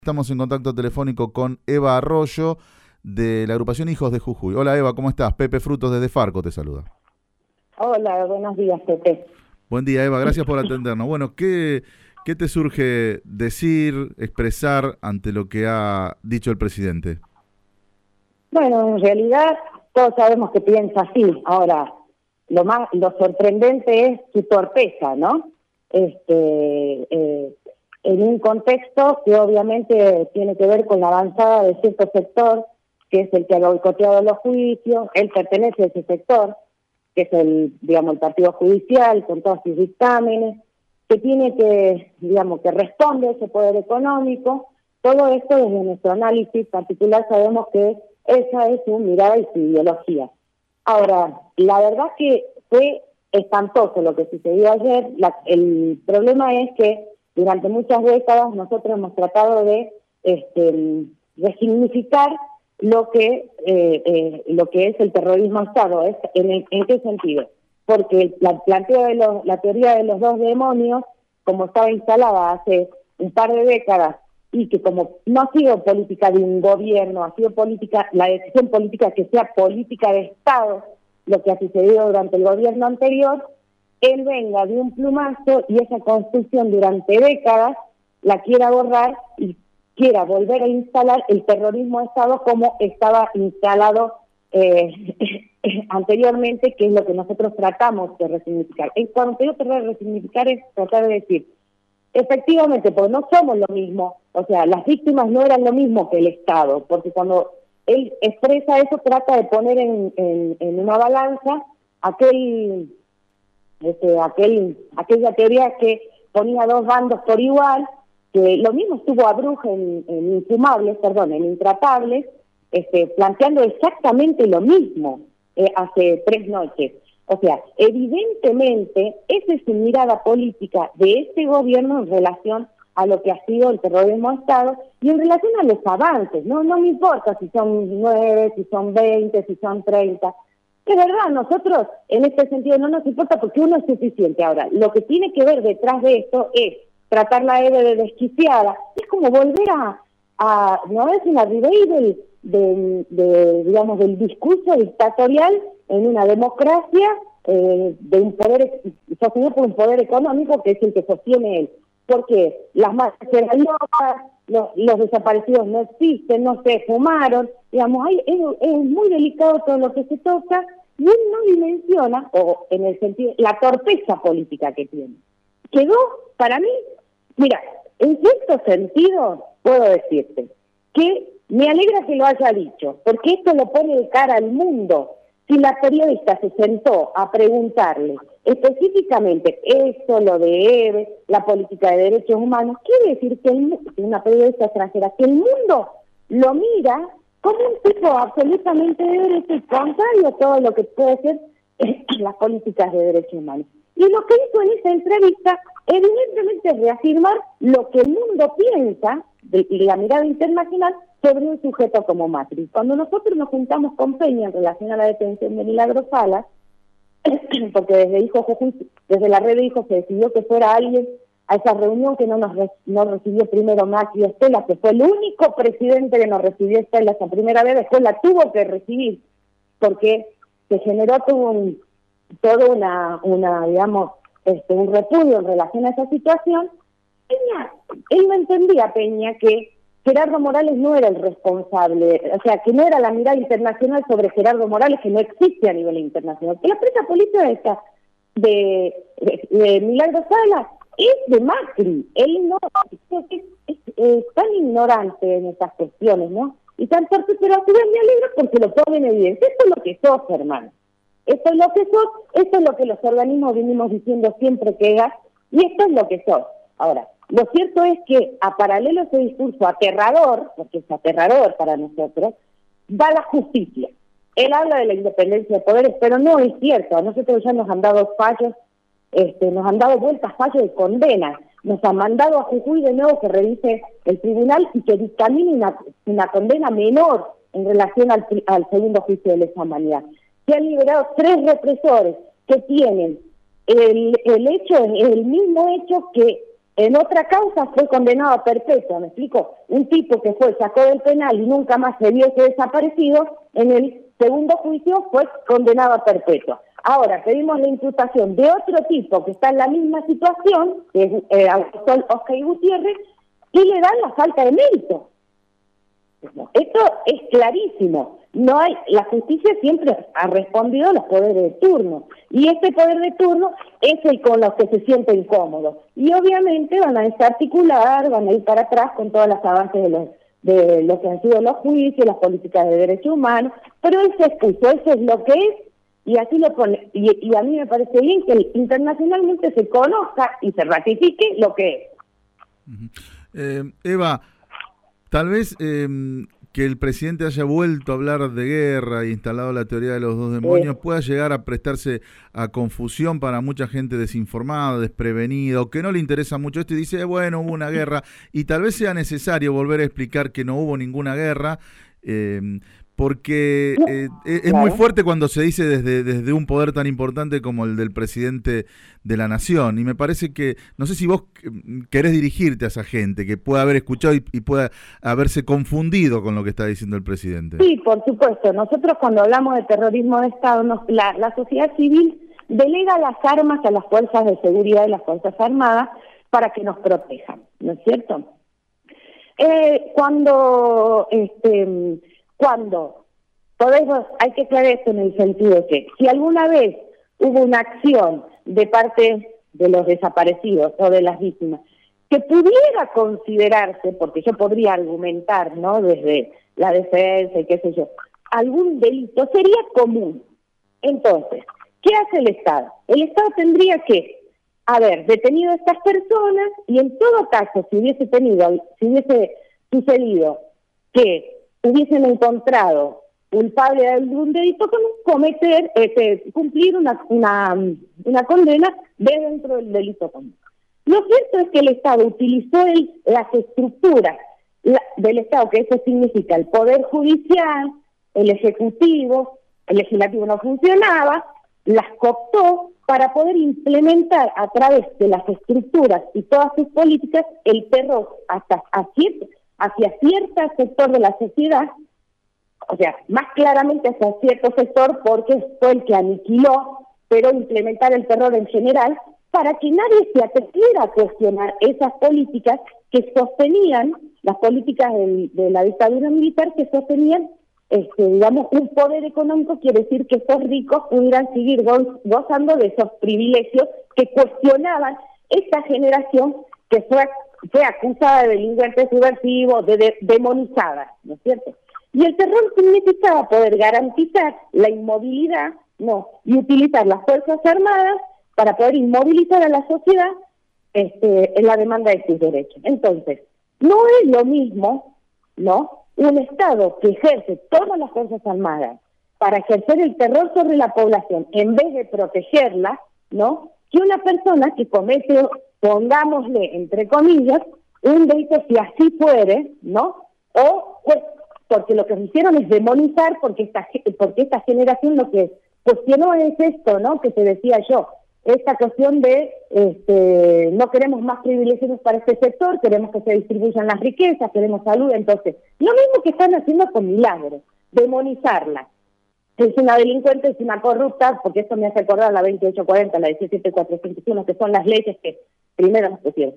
Estamos en contacto telefónico con Eva Arroyo de la agrupación Hijos de Jujuy. Hola Eva, ¿cómo estás? Pepe Frutos desde Farco te saluda. Hola, buenos días, Pepe. Buen día Eva, gracias por atendernos. Bueno, ¿qué te surge decir, expresar ante lo que ha dicho el presidente? Bueno, en realidad todos sabemos que piensa así. Ahora, lo sorprendente es su torpeza, ¿no? En un contexto que obviamente tiene que ver con la avanzada de cierto sector, que es el que ha boicoteado los juicios. Él pertenece a ese sector, que es el Partido Judicial, con todos sus dictámenes, que tiene que responde a ese poder económico. Todo esto, desde nuestro análisis particular, sabemos que esa es su mirada y su ideología. Ahora, la verdad que fue espantoso lo que sucedió ayer. El problema es que durante muchas décadas nosotros hemos tratado de resignificar lo que es el terrorismo Estado. ¿En qué sentido? Porque la teoría de los dos demonios, como estaba instalada hace un par de décadas, y que como no ha sido política de un gobierno, ha sido la decisión política que sea política de Estado, lo que ha sucedido durante el gobierno anterior, él venga de un plumazo y esa construcción durante décadas la quiera borrar y quiera volver a instalar el terrorismo de Estado como estaba instalado anteriormente, que es lo que nosotros tratamos de resignificar. Cuando te digo tratar de resignificar es tratar de decir, efectivamente, porque no somos lo mismo, o sea, las víctimas no eran lo mismo que el Estado, porque cuando él expresa eso trata de poner en una balanza aquella teoría que ponía dos bandos por igual, que lo mismo estuvo Abruje en Intratables, planteando exactamente lo mismo hace 3 noches. O sea, evidentemente esa es su mirada política de este gobierno en relación a lo que ha sido el terrorismo de Estado y en relación a los avances. No me importa si son 9, si son 20, si son 30. De verdad, nosotros en este sentido no nos importa porque uno es suficiente. Ahora, lo que tiene que ver detrás de esto es tratar la EVE de desquiciada. Es como volver a no es una revey del discurso dictatorial en una democracia de un poder sostenido por un poder económico que es el que sostiene él. Porque las masas eran locas, los desaparecidos no existen, no se fumaron, es muy delicado todo lo que se toca y él no dimensiona, o en el sentido, la torpeza política que tiene. Quedó, para mí, mira, en cierto sentido, puedo decirte que me alegra que lo haya dicho, porque esto lo pone de cara al mundo. Si la periodista se sentó a preguntarle específicamente eso, lo de EVE, la política de derechos humanos, quiere decir que una periodista extranjera, que el mundo lo mira como un tipo absolutamente de derecho y contrario a todo lo que puede ser las políticas de derechos humanos. Y lo que hizo en esa entrevista, evidentemente, es reafirmar lo que el mundo piensa de la mirada internacional sobre un sujeto como Macri. Cuando nosotros nos juntamos con Peña en relación a la detención de Milagro Sala, porque desde la red de Hijos se decidió que fuera alguien a esa reunión que no recibió primero Macri Estela, que fue el único presidente que nos recibió Estela esa primera vez, después la tuvo que recibir, porque se generó un repudio en relación a esa situación. Él no entendía, Peña, que Gerardo Morales no era el responsable, o sea, que no era la mirada internacional sobre Gerardo Morales, que no existe a nivel internacional. Que la presa política de Milagro Sala es de Macri. Él no es tan ignorante en estas cuestiones, ¿no? Y tan fuerte, pero a su vez me alegra porque lo ponen en evidencia. Esto es lo que sos, hermano. Esto es lo que sos, esto es lo que los organismos venimos diciendo siempre que hagas, y esto es lo que sos. Ahora, lo cierto es que, a paralelo a ese discurso aterrador, porque es aterrador para nosotros, va la justicia. Él habla de la independencia de poderes, pero no es cierto. A nosotros ya nos han dado fallos, nos han dado vueltas fallos de condena. Nos han mandado a Jujuy de nuevo que revise el tribunal y que dictamine una condena menor en relación al segundo juicio de lesa humanidad. Se han liberado 3 represores que tienen el mismo hecho que En otra causa fue condenado a perpetua, ¿me explico? Un tipo que sacó del penal y nunca más se vio ese desaparecido, en el segundo juicio fue condenado a perpetua. Ahora pedimos la imputación de otro tipo que está en la misma situación, que es Oscar Gutiérrez, y le dan la falta de mérito. Esto es clarísimo. No hay, la justicia siempre ha respondido a los poderes de turno, y este poder de turno es el con los que se sienten cómodos, y obviamente van a desarticular, van a ir para atrás con todos los avances de lo que han sido los juicios, las políticas de derechos humanos, pero él se expuso, eso es lo que es, y así lo pone, y a mí me parece bien que internacionalmente se conozca y se ratifique lo que es. Eva, tal vez que el presidente haya vuelto a hablar de guerra e instalado la teoría de los dos demonios pueda llegar a prestarse a confusión para mucha gente desinformada, desprevenida, o que no le interesa mucho esto y dice, bueno, hubo una guerra, y tal vez sea necesario volver a explicar que no hubo ninguna guerra, porque es muy fuerte cuando se dice desde un poder tan importante como el del presidente de la nación, y me parece que, no sé si vos querés dirigirte a esa gente que pueda haber escuchado y pueda haberse confundido con lo que está diciendo el presidente. Sí, por supuesto. Nosotros cuando hablamos de terrorismo de Estado, la sociedad civil delega las armas a las fuerzas de seguridad y las fuerzas armadas para que nos protejan, ¿no es cierto? Cuando todo eso hay que aclarar esto en el sentido de que si alguna vez hubo una acción de parte de los desaparecidos o de las víctimas que pudiera considerarse, porque yo podría argumentar, ¿no?, desde la defensa y qué sé yo, algún delito, sería común. Entonces, ¿qué hace el Estado? El Estado tendría que haber detenido a estas personas, y en todo caso, si hubiese sucedido que hubiesen encontrado culpable de algún delito, cumplir una condena de dentro del delito común. Lo cierto es que el Estado utilizó las estructuras del Estado, que eso significa el Poder Judicial, el Ejecutivo, el Legislativo no funcionaba, las cooptó para poder implementar a través de las estructuras y todas sus políticas el terror hacia cierto sector de la sociedad, o sea, más claramente hacia cierto sector porque fue el que aniquiló, pero implementar el terror en general para que nadie se atreviera a cuestionar esas políticas que sostenían, las políticas de la dictadura militar que sostenían, digamos, un poder económico, quiere decir que esos ricos pudieran seguir gozando de esos privilegios que cuestionaban esta generación que fue acusada de delincuentes subversivos, demonizada, ¿no es cierto? Y el terror significaba poder garantizar la inmovilidad, y utilizar las Fuerzas Armadas para poder inmovilizar a la sociedad en la demanda de sus derechos. Entonces, no es lo mismo, un Estado que ejerce todas las Fuerzas Armadas para ejercer el terror sobre la población en vez de protegerla, que una persona que comete, pongámosle entre comillas, un delito si así fuere, o pues, porque lo que hicieron es demonizar, porque esta generación lo que cuestionó es esto, que te decía yo, esta cuestión de no queremos más privilegios para este sector, queremos que se distribuyan las riquezas, queremos salud. Entonces, lo mismo que están haciendo con Milagros, demonizarla. Es una delincuente, es una corrupta, porque esto me hace acordar la 2840, la 17451, que son las leyes que primero nos pusieron.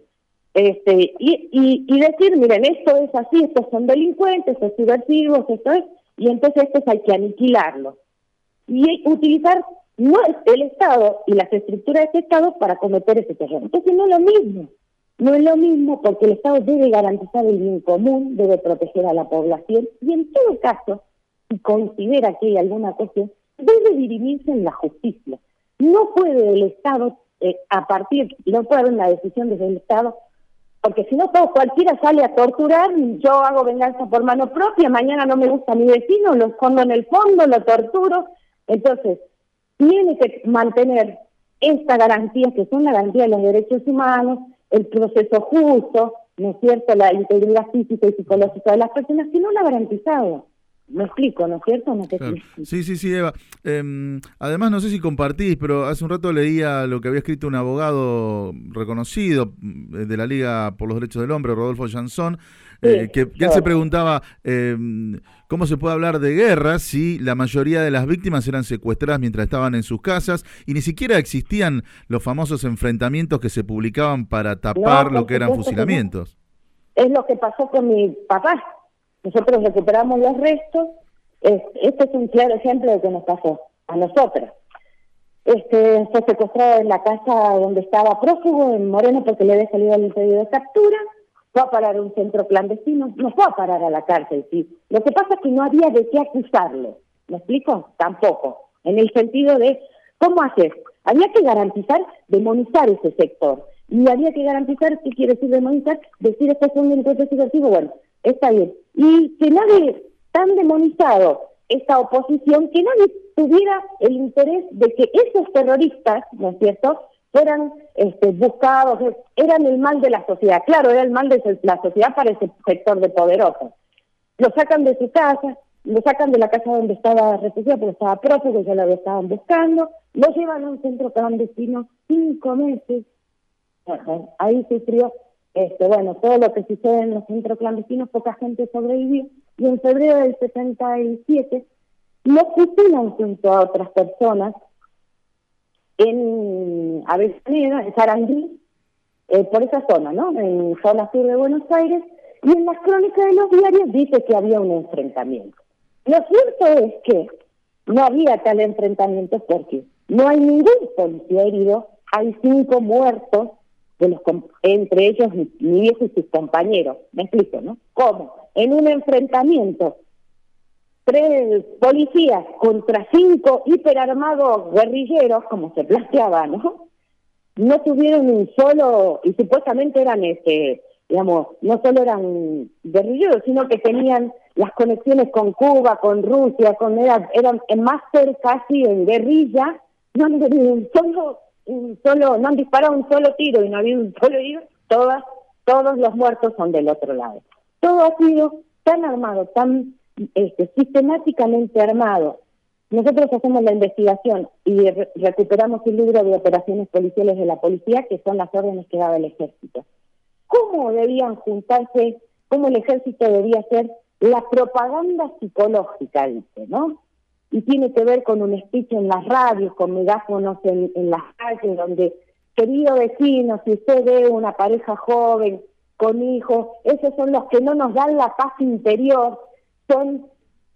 Y decir, miren, esto es así, estos son delincuentes, estos subversivos, esto es, y entonces estos hay que aniquilarlos. Y utilizar el Estado y las estructuras de ese Estado para cometer ese terror. Entonces no es lo mismo porque el Estado debe garantizar el bien común, debe proteger a la población, y en todo caso, si considera que hay alguna cuestión, debe dirimirse en la justicia. No puede el Estado, no puede haber una decisión desde el Estado, porque si no, cualquiera sale a torturar, yo hago venganza por mano propia, mañana no me gusta mi vecino, lo escondo en el fondo, lo torturo. Entonces, tiene que mantener esta garantía, que son la garantía de los derechos humanos, el proceso justo, ¿no es cierto?, la integridad física y psicológica de las personas, que no la ha garantizado. Me explico, ¿no es cierto? No sé claro. Sí, Eva. Además, no sé si compartís, pero hace un rato leía lo que había escrito un abogado reconocido de la Liga por los Derechos del Hombre, Rodolfo Jansson, que él se preguntaba cómo se puede hablar de guerra si la mayoría de las víctimas eran secuestradas mientras estaban en sus casas y ni siquiera existían los famosos enfrentamientos que se publicaban para tapar lo que eran fusilamientos. Es lo que pasó con mi papá. Nosotros recuperamos los restos. Este es un claro ejemplo de lo que nos pasó a nosotros. Fue secuestrado en la casa donde estaba prófugo, en Moreno, porque le había salido el pedido de captura. Fue a parar a un centro clandestino, no fue a parar a la cárcel, sí. Lo que pasa es que no había de qué acusarlo. ¿Me explico? Tampoco. En el sentido de, ¿cómo hacer? Había que garantizar, demonizar ese sector. Y había que garantizar, ¿qué quiere decir demonizar? Decir, esto es un delincuente subversivo, bueno, está bien. Y que nadie, tan demonizado esta oposición, que nadie tuviera el interés de que esos terroristas, ¿no es cierto?, fueran buscados, eran el mal de la sociedad. Claro, era el mal de la sociedad para ese sector de poderosos. Lo sacan de su casa, lo sacan de la casa donde estaba refugiado, porque estaba prófugo, ya lo estaban buscando, lo llevan a un centro clandestino 5 meses. Ahí sufrió, todo lo que sucede en los centros clandestinos, poca gente sobrevivió, y en febrero del 77 lo fusilan junto a otras personas en Avellaneda, en Sarandí, por esa zona, ¿no? En zona sur de Buenos Aires, y en las crónicas de los diarios dice que había un enfrentamiento. Lo cierto es que no había tal enfrentamiento porque no hay ningún policía herido, hay 5 muertos, entre ellos mi viejo y sus compañeros. Me explico, ¿no? ¿Cómo? En un enfrentamiento, 3 policías contra 5 hiperarmados guerrilleros, como se planteaba, ¿no? No tuvieron un solo, y supuestamente eran, no solo eran guerrilleros, sino que tenían las conexiones con Cuba, con Rusia, eran máster casi en guerrilla, no han disparado un solo tiro y no ha habido un solo herido, todos los muertos son del otro lado. Todo ha sido tan armado, tan sistemáticamente armado. Nosotros hacemos la investigación y recuperamos el libro de operaciones policiales de la policía, que son las órdenes que daba el ejército. ¿Cómo debían juntarse? ¿Cómo el ejército debía hacer la propaganda psicológica, dice, ¿no? Y tiene que ver con un speech en las radios, con megáfonos en las calles, donde, querido vecino, si usted ve una pareja joven con hijos, esos son los que no nos dan la paz interior, son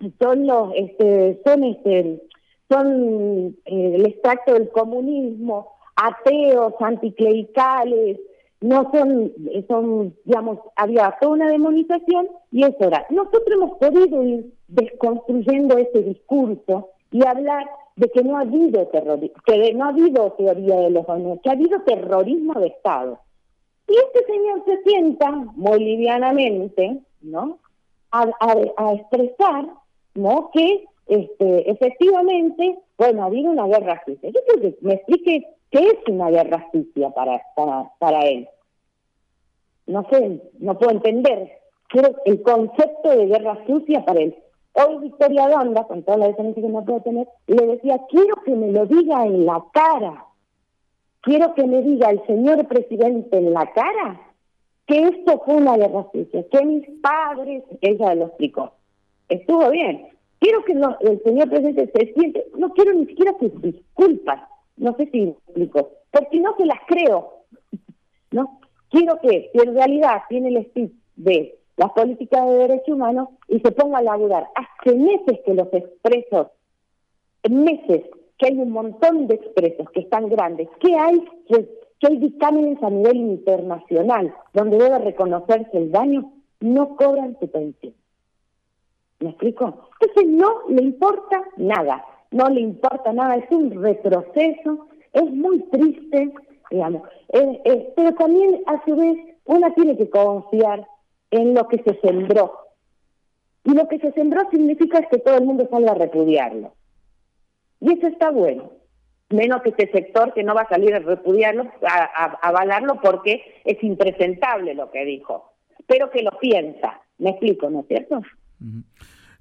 el extracto del comunismo, ateos, anticlericales, no son, digamos, había toda una demonización y eso era. Nosotros hemos podido ir desconstruyendo ese discurso y hablar de que no ha habido terrorismo, que no ha habido teoría de los dones, que ha habido terrorismo de Estado. Y este señor se sienta muy livianamente, ¿no?, a expresar, ¿no?, que efectivamente, bueno, ha habido una guerra sucia. Yo creo que me explique qué es una guerra sucia para él. No sé, no puedo entender el concepto de guerra sucia para él. Hoy Victoria Donda, con toda la diferencia que no puedo tener, le decía, quiero que me lo diga en la cara. Quiero que me diga el señor presidente en la cara que esto fue una guerra sucia, que mis padres, ella lo explicó. Estuvo bien. Quiero que el señor presidente se siente, no quiero ni siquiera sus disculpas, no sé si lo explico, porque no se las creo, ¿no? Quiero que, si en realidad tiene el speech de las políticas de derechos humanos y se ponga a laburar. Hace meses que los expresos, meses que hay un montón de expresos que están grandes, que hay dictámenes a nivel internacional donde debe reconocerse el daño, no cobran su pensión. ¿Me explico? Entonces no le importa nada, es un retroceso, es muy triste, digamos, pero también a su vez una tiene que confiar en lo que se sembró. Y lo que se sembró significa que todo el mundo salga a repudiarlo. Y eso está bueno. Menos que este sector que no va a salir a repudiarlo, a avalarlo porque es impresentable lo que dijo. Pero que lo piensa. ¿Me explico, no es cierto? Uh-huh.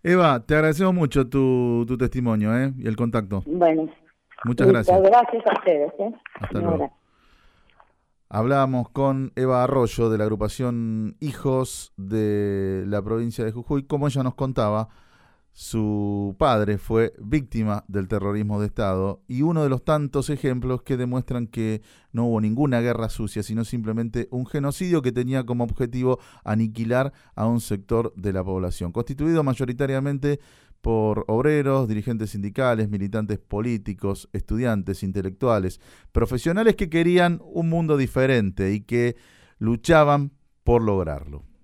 Eva, te agradecemos mucho tu testimonio y el contacto. Bueno, Muchas gracias. Gracias a ustedes. Hasta luego. Hablábamos con Eva Arroyo de la agrupación Hijos de la provincia de Jujuy. Como ella nos contaba, su padre fue víctima del terrorismo de Estado y uno de los tantos ejemplos que demuestran que no hubo ninguna guerra sucia, sino simplemente un genocidio que tenía como objetivo aniquilar a un sector de la población, constituido mayoritariamente por obreros, dirigentes sindicales, militantes políticos, estudiantes, intelectuales, profesionales que querían un mundo diferente y que luchaban por lograrlo.